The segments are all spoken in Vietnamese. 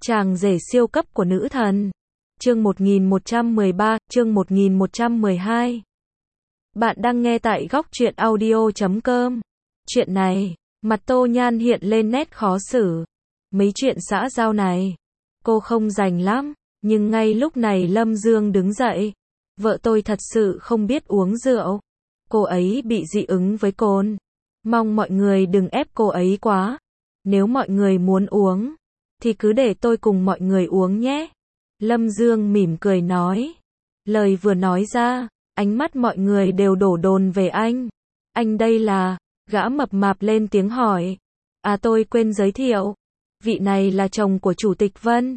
Chàng rể siêu cấp của nữ thần. Chương 1113, chương 1112. Bạn đang nghe tại góc truyện audio.com. Chuyện này, mặt Tô Nhan hiện lên nét khó xử. Mấy chuyện xã giao này, cô không rành lắm, nhưng ngay lúc này Lâm Dương đứng dậy. Vợ tôi thật sự không biết uống rượu. Cô ấy bị dị ứng với cồn. Mong mọi người đừng ép cô ấy quá. Nếu mọi người muốn uống, thì cứ để tôi cùng mọi người uống nhé. Lâm Dương mỉm cười nói. Lời vừa nói ra, ánh mắt mọi người đều đổ dồn về anh. Anh đây là, gã mập mạp lên tiếng hỏi. À tôi quên giới thiệu. Vị này là chồng của Chủ tịch Vân.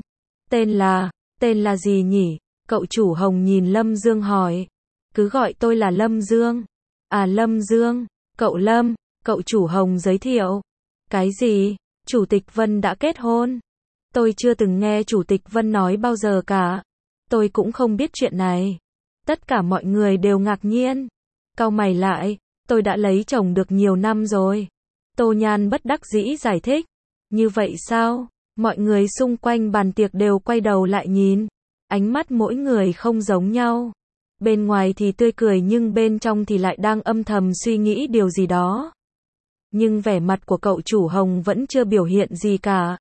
Tên là gì nhỉ? Cậu chủ Hồng nhìn Lâm Dương hỏi. Cứ gọi tôi là Lâm Dương. À Lâm Dương, cậu Lâm, cậu chủ Hồng giới thiệu. Cái gì? Chủ tịch Vân đã kết hôn? Tôi chưa từng nghe Chủ tịch Vân nói bao giờ cả. Tôi cũng không biết chuyện này. Tất cả mọi người đều ngạc nhiên. Cau mày lại, tôi đã lấy chồng được nhiều năm rồi. Tô Nhan bất đắc dĩ giải thích. Như vậy sao? Mọi người xung quanh bàn tiệc đều quay đầu lại nhìn. Ánh mắt mỗi người không giống nhau. Bên ngoài thì tươi cười nhưng bên trong thì lại đang âm thầm suy nghĩ điều gì đó. Nhưng vẻ mặt của cậu chủ Hồng vẫn chưa biểu hiện gì cả.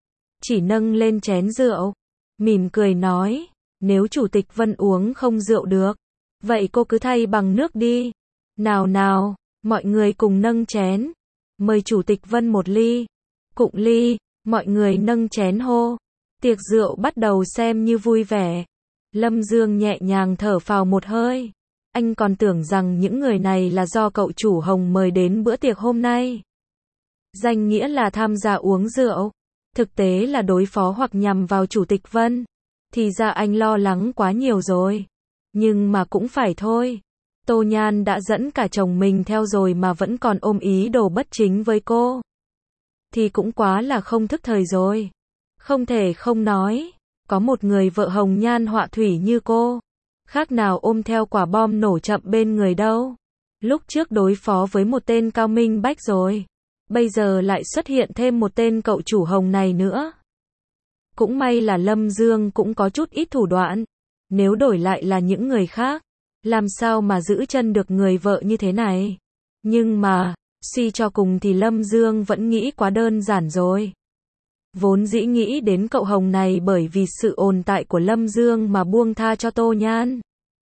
Chỉ nâng lên chén rượu, mỉm cười nói, nếu Chủ tịch Vân uống không rượu được, vậy cô cứ thay bằng nước đi. Nào nào, mọi người cùng nâng chén. Mời Chủ tịch Vân một ly. Cụng ly, mọi người nâng chén hô. Tiệc rượu bắt đầu xem như vui vẻ. Lâm Dương nhẹ nhàng thở phào một hơi. Anh còn tưởng rằng những người này là do cậu chủ Hồng mời đến bữa tiệc hôm nay. Danh nghĩa là tham gia uống rượu, thực tế là đối phó hoặc nhằm vào Chủ tịch Vân. Thì ra anh lo lắng quá nhiều rồi. Nhưng mà cũng phải thôi. Tô Nhan đã dẫn cả chồng mình theo rồi mà vẫn còn ôm ý đồ bất chính với cô. Thì cũng quá là không thức thời rồi. Không thể không nói, có một người vợ hồng nhan họa thủy như cô, khác nào ôm theo quả bom nổ chậm bên người đâu. Lúc trước đối phó với một tên Cao Minh Bách rồi, bây giờ lại xuất hiện thêm một tên cậu chủ Hồng này nữa. Cũng may là Lâm Dương cũng có chút ít thủ đoạn. Nếu đổi lại là những người khác, làm sao mà giữ chân được người vợ như thế này. Nhưng mà, suy cho cùng thì Lâm Dương vẫn nghĩ quá đơn giản rồi. Vốn dĩ nghĩ đến cậu Hồng này bởi vì sự ồn tại của Lâm Dương mà buông tha cho Tô Nhan.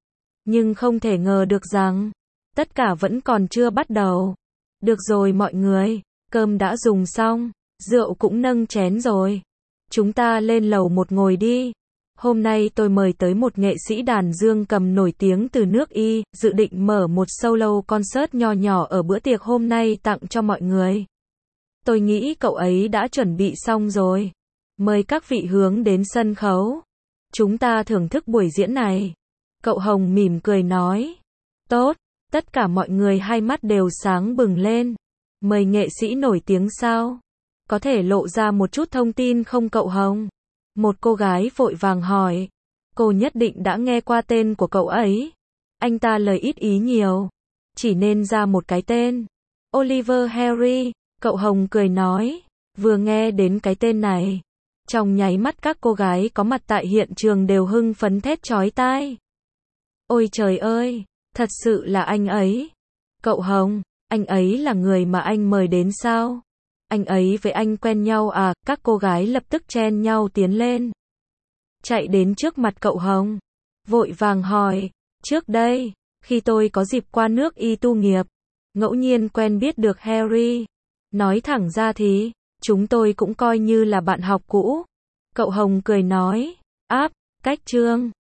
Nhưng không thể ngờ được rằng, tất cả vẫn còn chưa bắt đầu. Được rồi mọi người, cơm đã dùng xong, rượu cũng nâng chén rồi. Chúng ta lên lầu một ngồi đi. Hôm nay tôi mời tới một nghệ sĩ đàn dương cầm nổi tiếng từ nước Y, dự định mở một solo concert nho nhỏ ở bữa tiệc hôm nay tặng cho mọi người. Tôi nghĩ cậu ấy đã chuẩn bị xong rồi. Mời các vị hướng đến sân khấu. Chúng ta thưởng thức buổi diễn này. Cậu Hồng mỉm cười nói. Tốt, tất cả mọi người hai mắt đều sáng bừng lên. Mời nghệ sĩ nổi tiếng sao? Có thể lộ ra một chút thông tin không cậu Hồng? Một cô gái vội vàng hỏi. Cô nhất định đã nghe qua tên của cậu ấy. Anh ta lời ít ý nhiều. Chỉ nên ra một cái tên. Oliver Harry. Cậu Hồng cười nói. Vừa nghe đến cái tên này, trong nháy mắt các cô gái có mặt tại hiện trường đều hưng phấn thét chói tai. Ôi trời ơi, thật sự là anh ấy. Cậu Hồng, anh ấy là người mà anh mời đến sao? Anh ấy với anh quen nhau à? Các cô gái lập tức chen nhau tiến lên. Chạy đến trước mặt cậu Hồng. Vội vàng hỏi. Trước đây, khi tôi có dịp qua nước Y tu nghiệp, ngẫu nhiên quen biết được Harry. Nói thẳng ra thì, chúng tôi cũng coi như là bạn học cũ. Cậu Hồng cười nói. Cách chương.